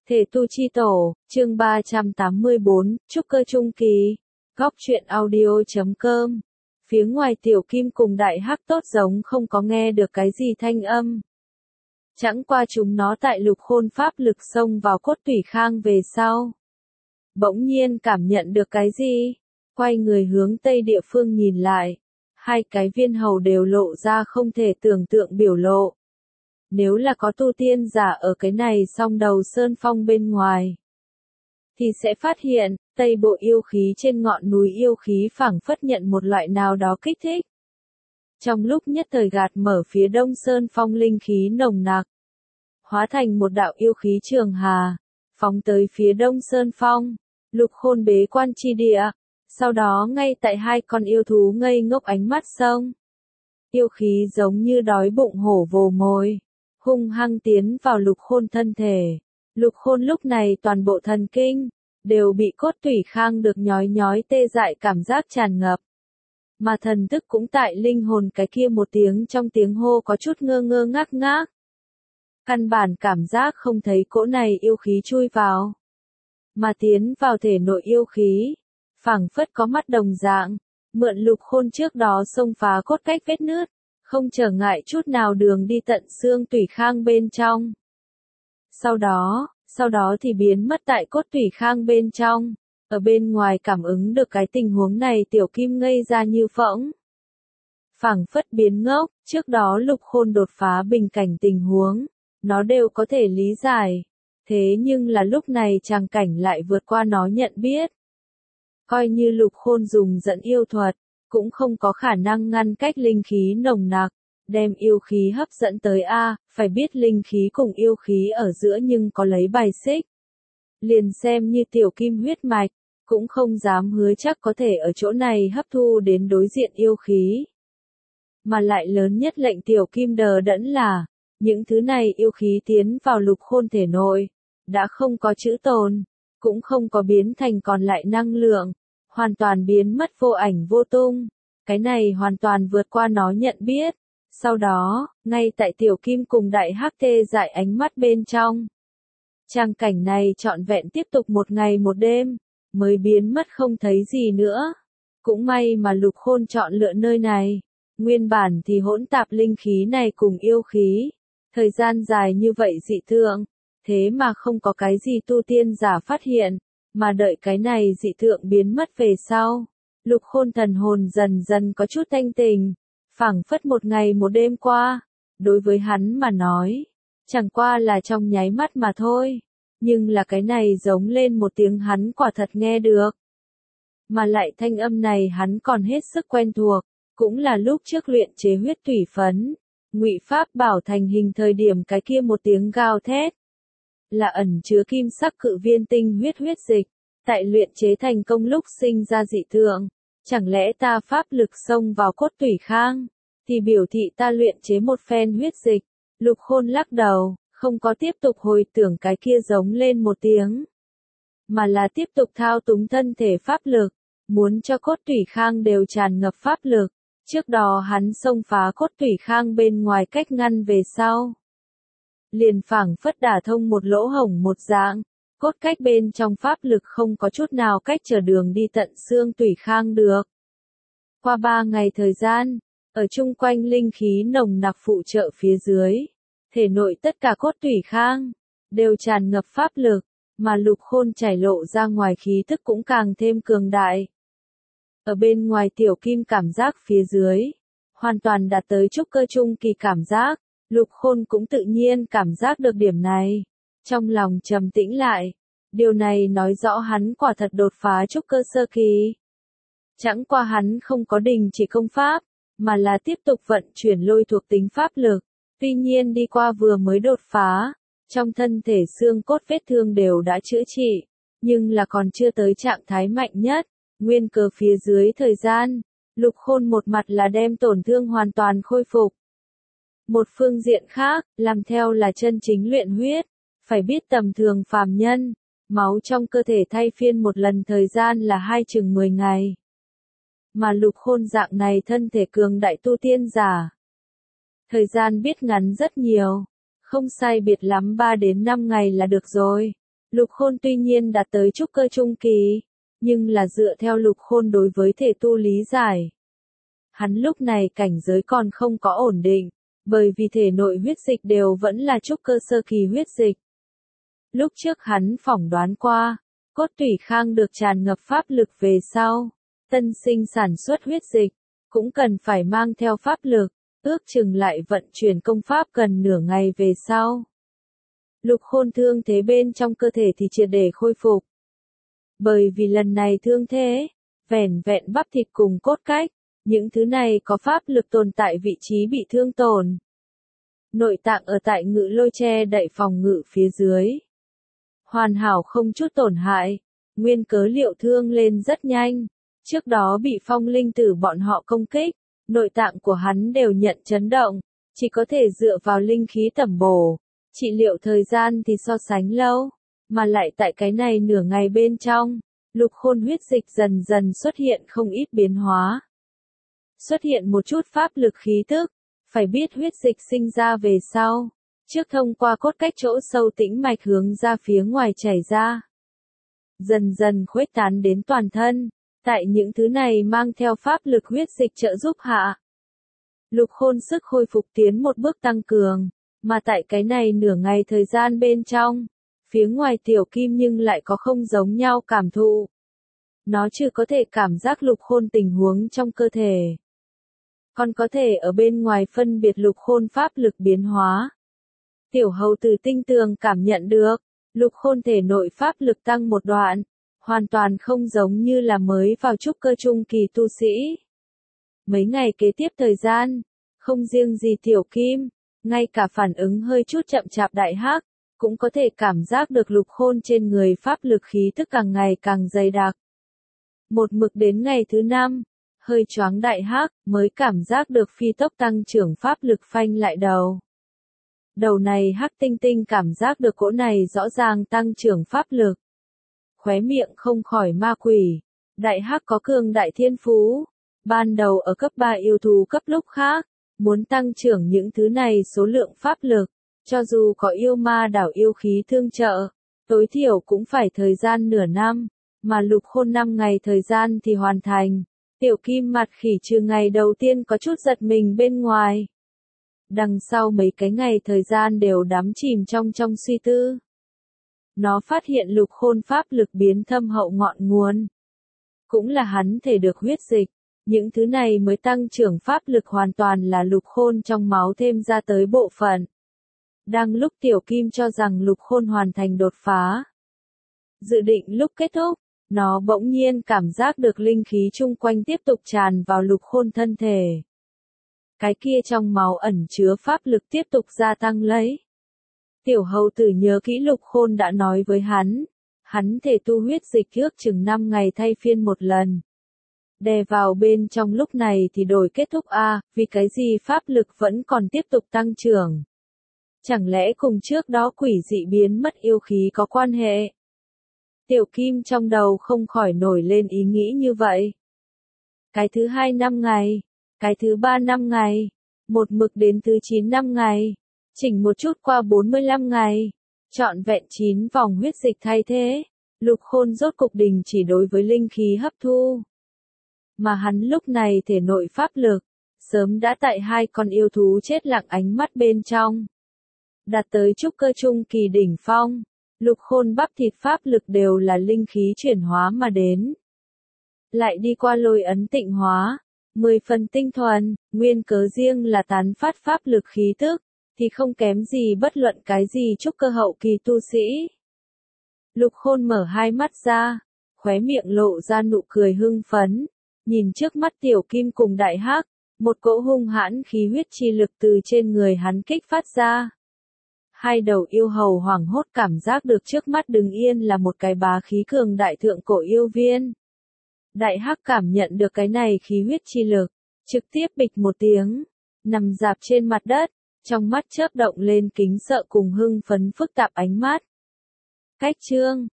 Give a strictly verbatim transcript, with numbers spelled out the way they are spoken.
Thể tu chi tổ, chương ba trăm tám mươi bốn, trúc cơ trung kỳ. Góc truyện audio chấm com. Phía ngoài Tiểu Kim cùng Đại Hắc tốt giống không có nghe được cái gì thanh âm. Chẳng qua chúng nó tại lục khôn pháp lực xông vào cốt tủy khang về sau. Bỗng nhiên cảm nhận được cái gì? Quay người hướng tây địa phương nhìn lại. Hai cái viên hầu đều lộ ra không thể tưởng tượng biểu lộ. Nếu là có tu tiên giả ở cái này song đầu sơn phong bên ngoài, thì sẽ phát hiện, tây bộ yêu khí trên ngọn núi yêu khí phảng phất nhận một loại nào đó kích thích. Trong lúc nhất thời gạt mở phía đông sơn phong linh khí nồng nặc, hóa thành một đạo yêu khí trường hà, phóng tới phía đông sơn phong, lục khôn bế quan chi địa. Sau đó ngay tại hai con yêu thú ngây ngốc ánh mắt sông. Yêu khí giống như đói bụng hổ vồ mồi, hung hăng tiến vào lục khôn thân thể. Lục khôn lúc này toàn bộ thần kinh, đều bị cốt tủy khang được nhói nhói tê dại cảm giác tràn ngập. Mà thần thức cũng tại linh hồn cái kia một tiếng trong tiếng hô có chút ngơ ngơ ngác ngác. Căn bản cảm giác không thấy cỗ này yêu khí chui vào, mà tiến vào thể nội yêu khí. Phảng phất có mắt đồng dạng, mượn lục khôn trước đó xông phá cốt cách vết nứt, không trở ngại chút nào đường đi tận xương tủy khang bên trong. Sau đó, sau đó thì biến mất tại cốt tủy khang bên trong, ở bên ngoài cảm ứng được cái tình huống này Tiểu Kim ngây ra như phỗng. Phảng phất biến ngốc, trước đó lục khôn đột phá bình cảnh tình huống, nó đều có thể lý giải, thế nhưng là lúc này tràng cảnh lại vượt qua nó nhận biết. Coi như lục khôn dùng dẫn yêu thuật, cũng không có khả năng ngăn cách linh khí nồng nặc, đem yêu khí hấp dẫn tới A, phải biết linh khí cùng yêu khí ở giữa nhưng có lấy bài xích. Liền xem như Tiểu Kim huyết mạch, cũng không dám hứa chắc có thể ở chỗ này hấp thu đến đối diện yêu khí. Mà lại lớn nhất lệnh Tiểu Kim đờ đẫn là, những thứ này yêu khí tiến vào lục khôn thể nội, đã không có chữ tồn. Cũng không có biến thành còn lại năng lượng, hoàn toàn biến mất vô ảnh vô tung, cái này hoàn toàn vượt qua nó nhận biết. Sau đó, ngay tại Tiểu Kim cùng Đại Hắc tê dại ánh mắt bên trong, tràng cảnh này trọn vẹn tiếp tục một ngày một đêm, mới biến mất không thấy gì nữa. Cũng may mà lục khôn chọn lựa nơi này, nguyên bản thì hỗn tạp linh khí này cùng yêu khí, thời gian dài như vậy dị tượng. Thế mà không có cái gì tu tiên giả phát hiện, mà đợi cái này dị tượng biến mất về sau. Lục khôn thần hồn dần dần có chút thanh tình, phảng phất một ngày một đêm qua. Đối với hắn mà nói, chẳng qua là trong nháy mắt mà thôi. Nhưng là cái này giống lên một tiếng hắn quả thật nghe được. Mà lại thanh âm này hắn còn hết sức quen thuộc, cũng là lúc trước luyện chế huyết thủy phấn, Ngụy Pháp bảo thành hình thời điểm cái kia một tiếng gào thét. Là ẩn chứa kim sắc cự viên tinh huyết huyết dịch, tại luyện chế thành công lúc sinh ra dị tượng. Chẳng lẽ ta pháp lực xông vào cốt tủy khang, thì biểu thị ta luyện chế một phen huyết dịch. Lục khôn lắc đầu, không có tiếp tục hồi tưởng cái kia giống lên một tiếng, mà là tiếp tục thao túng thân thể pháp lực, muốn cho cốt tủy khang đều tràn ngập pháp lực. Trước đó hắn xông phá cốt tủy khang bên ngoài cách ngăn về sau, liền phảng phất đả thông một lỗ hổng một dạng, cốt cách bên trong pháp lực không có chút nào cách trở đường đi tận xương tủy khang được. Qua ba ngày thời gian, ở chung quanh linh khí nồng nặc phụ trợ phía dưới, thể nội tất cả cốt tủy khang, đều tràn ngập pháp lực, mà lục khôn chảy lộ ra ngoài khí tức cũng càng thêm cường đại. Ở bên ngoài Tiểu Kim cảm giác phía dưới, hoàn toàn đạt tới trúc cơ trung kỳ cảm giác. Lục khôn cũng tự nhiên cảm giác được điểm này, trong lòng trầm tĩnh lại, điều này nói rõ hắn quả thật đột phá trúc cơ sơ kỳ. Chẳng qua hắn không có đình chỉ công pháp, mà là tiếp tục vận chuyển lôi thuộc tính pháp lực, tuy nhiên đi qua vừa mới đột phá, trong thân thể xương cốt vết thương đều đã chữa trị, nhưng là còn chưa tới trạng thái mạnh nhất, nguyên cớ phía dưới thời gian, lục khôn một mặt là đem tổn thương hoàn toàn khôi phục. Một phương diện khác, làm theo là chân chính luyện huyết, phải biết tầm thường phàm nhân, máu trong cơ thể thay phiên một lần thời gian là hai chừng mười ngày. Mà lục khôn dạng này thân thể cường đại tu tiên giả. Thời gian biết ngắn rất nhiều, không sai biệt lắm ba đến năm ngày là được rồi. Lục Khôn tuy nhiên đạt tới trúc cơ trung kỳ, nhưng là dựa theo Lục Khôn đối với thể tu lý giải. Hắn lúc này cảnh giới còn không có ổn định, bởi vì thể nội huyết dịch đều vẫn là trúc cơ sơ kỳ huyết dịch. Lúc trước hắn phỏng đoán qua, cốt tủy khang được tràn ngập pháp lực về sau, tân sinh sản xuất huyết dịch, cũng cần phải mang theo pháp lực, ước chừng lại vận chuyển công pháp gần nửa ngày về sau. Lục Khôn thương thế bên trong cơ thể thì triệt để khôi phục. Bởi vì lần này thương thế, vẻn vẹn bắp thịt cùng cốt cách, những thứ này có pháp lực tồn tại vị trí bị thương tổn. Nội tạng ở tại ngự lôi che đậy phòng ngự phía dưới. Hoàn hảo không chút tổn hại, nguyên cớ liệu thương lên rất nhanh. Trước đó bị phong linh tử bọn họ công kích, nội tạng của hắn đều nhận chấn động, chỉ có thể dựa vào linh khí tẩm bổ. Trị liệu thời gian thì so sánh lâu, mà lại tại cái này nửa ngày bên trong, Lục Khôn huyết dịch dần dần xuất hiện không ít biến hóa. Xuất hiện một chút pháp lực khí tức, phải biết huyết dịch sinh ra về sau, trước thông qua cốt cách chỗ sâu tĩnh mạch hướng ra phía ngoài chảy ra. Dần dần khuếch tán đến toàn thân, tại những thứ này mang theo pháp lực huyết dịch trợ giúp hạ. Lục Khôn sức hồi phục tiến một bước tăng cường. Mà tại cái này nửa ngày thời gian bên trong, phía ngoài tiểu kim nhưng lại có không giống nhau cảm thụ. Nó chưa có thể cảm giác Lục Khôn tình huống trong cơ thể. Còn có thể ở bên ngoài phân biệt Lục Khôn pháp lực biến hóa. Tiểu hầu tử tinh tường cảm nhận được, Lục Khôn thể nội pháp lực tăng một đoạn, hoàn toàn không giống như là mới vào trúc cơ trung kỳ tu sĩ. Mấy ngày kế tiếp thời gian, không riêng gì tiểu kim, ngay cả phản ứng hơi chút chậm chạp đại hắc, cũng có thể cảm giác được Lục Khôn trên người pháp lực khí tức càng ngày càng dày đặc. Một mực đến ngày thứ năm, hơi choáng đại hắc mới cảm giác được phi tốc tăng trưởng pháp lực phanh lại đầu. Đầu này hắc tinh tinh cảm giác được cỗ này rõ ràng tăng trưởng pháp lực. Khóe miệng không khỏi ma quỷ, đại hắc có cường đại thiên phú, ban đầu ở cấp ba yêu thú cấp lúc khác. Muốn tăng trưởng những thứ này số lượng pháp lực, cho dù có yêu ma đảo yêu khí thương trợ, tối thiểu cũng phải thời gian nửa năm, mà Lục Khôn năm ngày thời gian thì hoàn thành. Tiểu kim mặt khỉ trừ ngày đầu tiên có chút giật mình bên ngoài. Đằng sau mấy cái ngày thời gian đều đắm chìm trong trong suy tư. Nó phát hiện Lục Khôn pháp lực biến thâm hậu ngọn nguồn. Cũng là hắn thể được huyết dịch. Những thứ này mới tăng trưởng pháp lực hoàn toàn là Lục Khôn trong máu thêm ra tới bộ phận. Đang lúc tiểu kim cho rằng Lục Khôn hoàn thành đột phá. Dự định lúc kết thúc, nó bỗng nhiên cảm giác được linh khí chung quanh tiếp tục tràn vào Lục Khôn thân thể. Cái kia trong máu ẩn chứa pháp lực tiếp tục gia tăng lấy. Tiểu hầu tử nhớ kỹ Lục Khôn đã nói với hắn, hắn thể tu huyết dịch trước chừng năm ngày thay phiên một lần. Đè vào bên trong lúc này thì đổi kết thúc a, vì cái gì pháp lực vẫn còn tiếp tục tăng trưởng. Chẳng lẽ cùng trước đó quỷ dị biến mất yêu khí có quan hệ? Tiểu kim trong đầu không khỏi nổi lên ý nghĩ như vậy. Cái thứ hai năm ngày, cái thứ ba năm ngày, một mực đến thứ chín năm ngày, chỉnh một chút qua bốn mươi lăm ngày, trọn vẹn chín vòng huyết dịch thay thế, Lục Khôn rốt cục đình chỉ đối với linh khí hấp thu. Mà hắn lúc này thể nội pháp lực, sớm đã tại hai con yêu thú chết lặng ánh mắt bên trong. Đạt tới trúc cơ trung kỳ đỉnh phong, Lục Khôn bắp thịt pháp lực đều là linh khí chuyển hóa mà đến. Lại đi qua lôi ấn tịnh hóa, mười phần tinh thuần, nguyên cớ riêng là tán phát pháp lực khí tức, thì không kém gì bất luận cái gì trúc cơ hậu kỳ tu sĩ. Lục Khôn mở hai mắt ra, khóe miệng lộ ra nụ cười hưng phấn. Nhìn trước mắt tiểu kim cùng đại hắc, một cỗ hung hãn khí huyết chi lực từ trên người hắn kích phát ra. Hai đầu yêu hầu hoảng hốt cảm giác được trước mắt đứng yên là một cái bá khí cường đại thượng cổ yêu viên. Đại hắc cảm nhận được cái này khí huyết chi lực, trực tiếp bịch một tiếng, nằm dạp trên mặt đất, trong mắt chớp động lên kính sợ cùng hưng phấn phức tạp ánh mắt. Cách chương